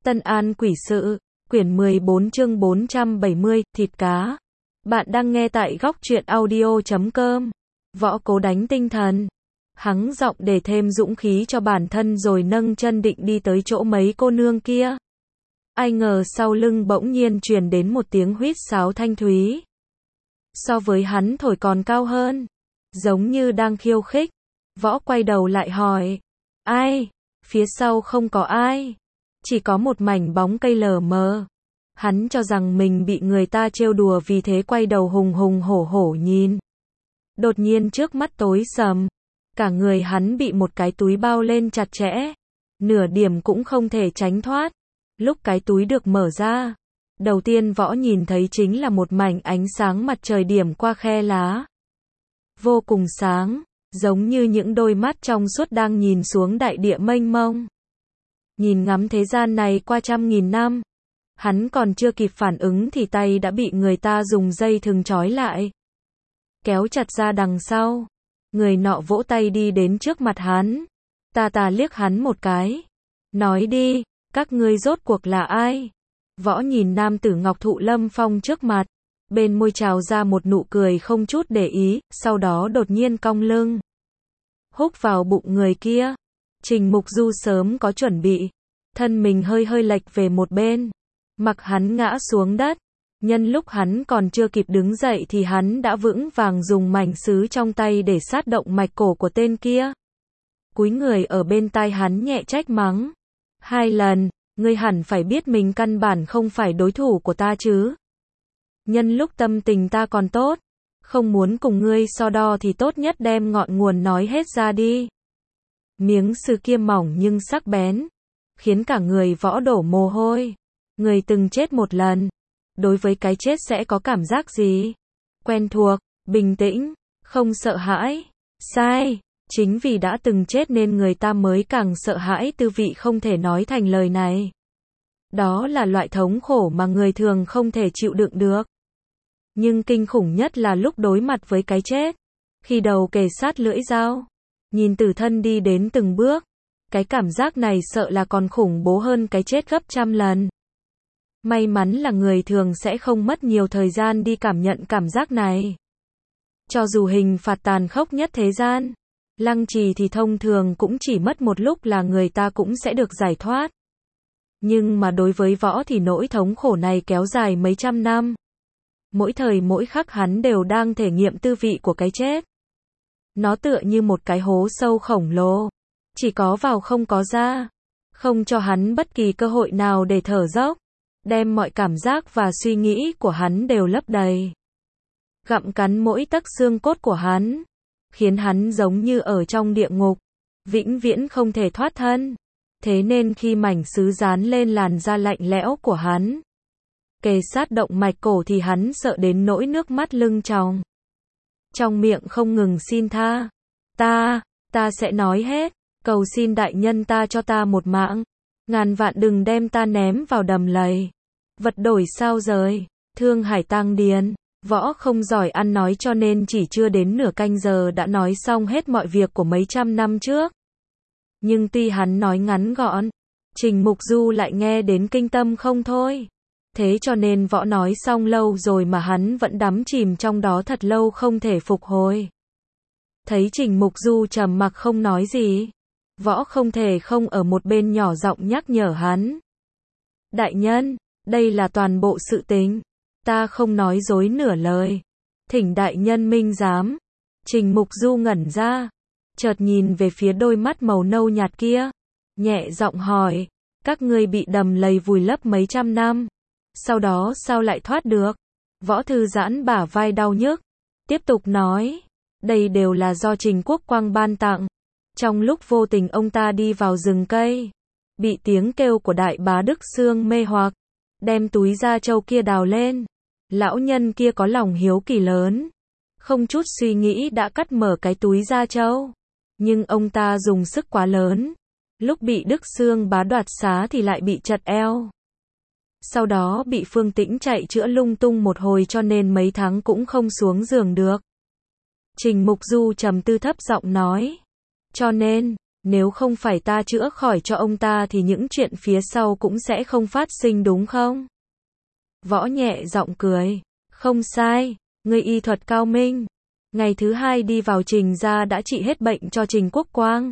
Tân An Quỷ Sự, quyển 14 chương 470, thịt cá. Bạn đang nghe tại góc truyện audio.com. Võ cố đánh tinh thần. Hắng giọng để thêm dũng khí cho bản thân rồi nâng chân định đi tới chỗ mấy cô nương kia. Ai ngờ sau lưng bỗng nhiên truyền đến một tiếng huýt sáo thanh thúy. So với hắn thổi còn cao hơn. Giống như đang khiêu khích. Võ quay đầu lại hỏi. Ai? Phía sau không có ai. Chỉ có một mảnh bóng cây lờ mờ. Hắn cho rằng mình bị người ta trêu đùa vì thế quay đầu hùng hùng hổ hổ nhìn. Đột nhiên trước mắt tối sầm. Cả người hắn bị một cái túi bao lên chặt chẽ. Nửa điểm cũng không thể tránh thoát. Lúc cái túi được mở ra, đầu tiên Võ nhìn thấy chính là một mảnh ánh sáng mặt trời điểm qua khe lá. Vô cùng sáng, giống như những đôi mắt trong suốt đang nhìn xuống đại địa mênh mông. Nhìn ngắm thế gian này qua trăm nghìn năm, hắn còn chưa kịp phản ứng thì tay đã bị người ta dùng dây thừng trói lại. Kéo chặt ra đằng sau, người nọ vỗ tay đi đến trước mặt hắn. Ta liếc hắn một cái. Nói đi, các ngươi rốt cuộc là ai? Võ nhìn nam tử Ngọc Thụ Lâm Phong trước mặt, bên môi trào ra một nụ cười không chút để ý, sau đó đột nhiên cong lưng. Húc vào bụng người kia. Trình Mục Du sớm có chuẩn bị, thân mình hơi lệch về một bên, mặc hắn ngã xuống đất. Nhân lúc hắn còn chưa kịp đứng dậy thì hắn đã vững vàng dùng mảnh sứ trong tay để sát động mạch cổ của tên kia. Cúi người ở bên tai hắn nhẹ trách mắng. 2 lần, ngươi hẳn phải biết mình căn bản không phải đối thủ của ta chứ. Nhân lúc tâm tình ta còn tốt, không muốn cùng ngươi so đo thì tốt nhất đem ngọn nguồn nói hết ra đi. Miếng sứ kia mỏng nhưng sắc bén, khiến cả người Võ đổ mồ hôi. Người từng chết một lần, đối với cái chết sẽ có cảm giác gì? Quen thuộc, bình tĩnh, không sợ hãi. Sai, chính vì đã từng chết nên người ta mới càng sợ hãi tư vị không thể nói thành lời này. Đó là loại thống khổ mà người thường không thể chịu đựng được. Nhưng kinh khủng nhất là lúc đối mặt với cái chết. Khi đầu kề sát lưỡi dao, nhìn tử thân đi đến từng bước, cái cảm giác này sợ là còn khủng bố hơn cái chết gấp trăm lần. May mắn là người thường sẽ không mất nhiều thời gian đi cảm nhận cảm giác này. Cho dù hình phạt tàn khốc nhất thế gian, lăng trì thì thông thường cũng chỉ mất một lúc là người ta cũng sẽ được giải thoát. Nhưng mà đối với Võ thì nỗi thống khổ này kéo dài mấy trăm năm. Mỗi thời mỗi khắc hắn đều đang thể nghiệm tư vị của cái chết. Nó tựa như một cái hố sâu khổng lồ, chỉ có vào không có ra, không cho hắn bất kỳ cơ hội nào để thở dốc, đem mọi cảm giác và suy nghĩ của hắn đều lấp đầy. Gặm cắn mỗi tấc xương cốt của hắn, khiến hắn giống như ở trong địa ngục, vĩnh viễn không thể thoát thân. Thế nên khi mảnh sứ dán lên làn da lạnh lẽo của hắn, kề sát động mạch cổ thì hắn sợ đến nỗi nước mắt lưng tròng. Trong miệng không ngừng xin tha. Ta sẽ nói hết, cầu xin đại nhân ta cho ta một mạng. Ngàn vạn đừng đem ta ném vào đầm lầy. Vật đổi sao rời, Thương Hải Tang Điền. Võ không giỏi ăn nói cho nên chỉ chưa đến nửa canh giờ đã nói xong hết mọi việc của mấy trăm năm trước. Nhưng tuy hắn nói ngắn gọn, Trình Mục Du lại nghe đến kinh tâm không thôi. Thế cho nên Võ nói xong lâu rồi mà hắn vẫn đắm chìm trong đó thật lâu không thể phục hồi. Thấy Trình Mục Du trầm mặc không nói gì, Võ không thể không ở một bên nhỏ giọng nhắc nhở hắn. Đại nhân, đây là toàn bộ sự tình. Ta không nói dối nửa lời. Thỉnh đại nhân minh giám. Trình Mục Du ngẩn ra, chợt nhìn về phía đôi mắt màu nâu nhạt kia, nhẹ giọng hỏi, các ngươi bị đầm lầy vùi lấp mấy trăm năm, sau đó sao lại thoát được? Võ thư giãn bả vai đau nhức, tiếp tục nói, đây đều là do Trình Quốc Quang ban tặng. Trong lúc vô tình ông ta đi vào rừng cây, bị tiếng kêu của Đại Bá Đức Xương mê hoặc, đem túi da trâu kia đào lên. Lão nhân kia có lòng hiếu kỳ lớn, không chút suy nghĩ đã cắt mở cái túi da trâu. Nhưng ông ta dùng sức quá lớn, lúc bị Đức Xương Bá đoạt xá thì lại bị chật eo. Sau đó bị Phương Tĩnh chạy chữa lung tung một hồi cho nên mấy tháng cũng không xuống giường được. Trình Mục Du trầm tư thấp giọng nói, cho nên, Nếu không phải ta chữa khỏi cho ông ta thì những chuyện phía sau cũng sẽ không phát sinh đúng không? Võ nhẹ giọng cười. Không sai, ngươi y thuật cao minh. Ngày thứ 2 đi vào Trình gia đã trị hết bệnh cho Trình Quốc Quang.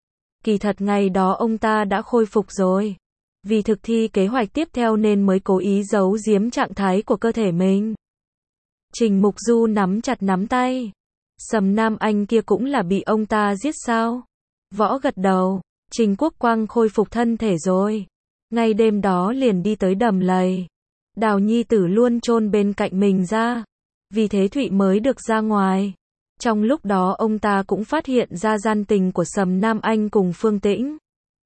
Kỳ thật ngày đó ông ta đã khôi phục rồi. Vì thực thi kế hoạch tiếp theo nên mới cố ý giấu giếm trạng thái của cơ thể mình. Trình Mục Du nắm chặt nắm tay. Sầm Nam Anh kia cũng là bị ông ta giết sao? Võ gật đầu. Trình Quốc Quang khôi phục thân thể rồi. Ngay đêm đó liền đi tới Đầm Lầy. Đào nhi tử luôn chôn bên cạnh mình ra. Vì thế Thụy mới được ra ngoài. Trong lúc đó ông ta cũng phát hiện ra gian tình của Sầm Nam Anh cùng Phương Tĩnh.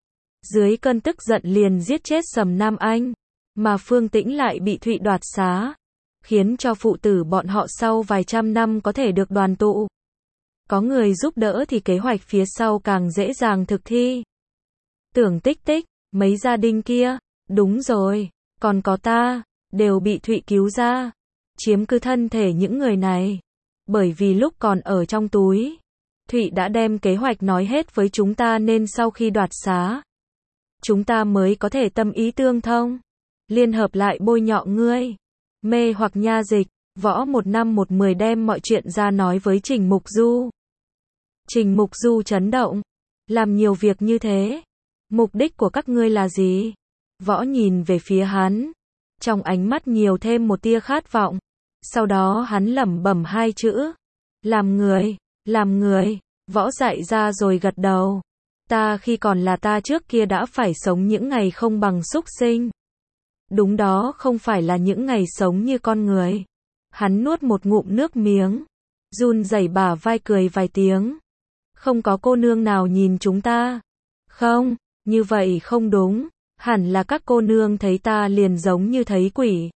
Dưới cơn tức giận liền giết chết Sầm Nam Anh. Mà Phương Tĩnh lại bị Thụy đoạt xá. Khiến cho phụ tử bọn họ sau vài trăm năm có thể được đoàn tụ. Có người giúp đỡ thì kế hoạch phía sau càng dễ dàng thực thi. Tưởng Tích Tích, mấy gia đình kia, đúng rồi, còn có ta, đều bị Thụy cứu ra. Chiếm cứ thân thể những người này. Bởi vì lúc còn ở trong túi, Thụy đã đem kế hoạch nói hết với chúng ta nên sau khi đoạt xá, chúng ta mới có thể tâm ý tương thông. Liên hợp lại bôi nhọ ngươi. Mê hoặc nha dịch. Võ 1/10 đem mọi chuyện ra nói với Trình Mục Du. Trình Mục Du chấn động. Làm nhiều việc như thế. Mục đích của các ngươi là gì? Võ nhìn về phía hắn. Trong ánh mắt nhiều thêm một tia khát vọng. Sau đó hắn lẩm bẩm hai chữ. Làm người, làm người. Võ dạy ra rồi gật đầu. Ta khi còn là ta trước kia đã phải sống những ngày không bằng súc sinh. Đúng đó, không phải là những ngày sống như con người. Hắn nuốt một ngụm nước miếng. Run rẩy bả vai cười vài tiếng. Không có cô nương nào nhìn chúng ta. Không, như vậy không đúng. Hẳn là các cô nương thấy ta liền giống như thấy quỷ.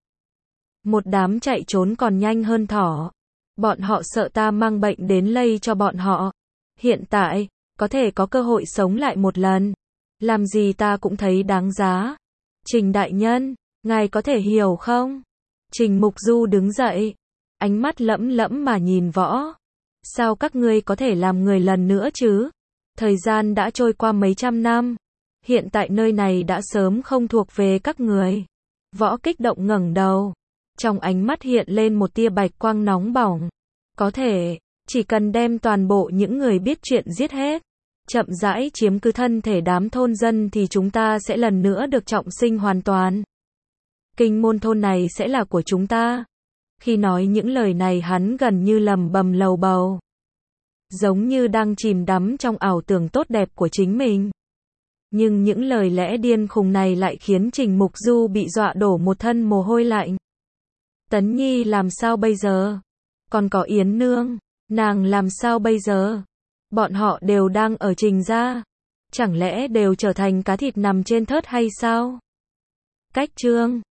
Một đám chạy trốn còn nhanh hơn thỏ. Bọn họ sợ ta mang bệnh đến lây cho bọn họ. Hiện tại, có thể có cơ hội sống lại một lần. Làm gì ta cũng thấy đáng giá. Trình đại nhân, ngài có thể hiểu không? Trình Mục Du đứng dậy. Ánh mắt lẫm lẫm mà nhìn Võ. Sao các ngươi có thể làm người lần nữa chứ? Thời gian đã trôi qua mấy trăm năm. Hiện tại nơi này đã sớm không thuộc về các người. Võ kích động ngẩng đầu. Trong ánh mắt hiện lên một tia bạch quang nóng bỏng. Có thể, chỉ cần đem toàn bộ những người biết chuyện giết hết. Chậm rãi chiếm cứ thân thể đám thôn dân thì chúng ta sẽ lần nữa được trọng sinh hoàn toàn. Kinh môn thôn này sẽ là của chúng ta. Khi nói những lời này hắn gần như lẩm bẩm lầu bầu. Giống như đang chìm đắm trong ảo tưởng tốt đẹp của chính mình. Nhưng những lời lẽ điên khùng này lại khiến Trình Mục Du bị dọa đổ một thân mồ hôi lạnh. Tấn Nhi làm sao bây giờ? Còn có Yến Nương, nàng làm sao bây giờ? Bọn họ đều đang ở Trình gia. Chẳng lẽ đều trở thành cá thịt nằm trên thớt hay sao? Cách chương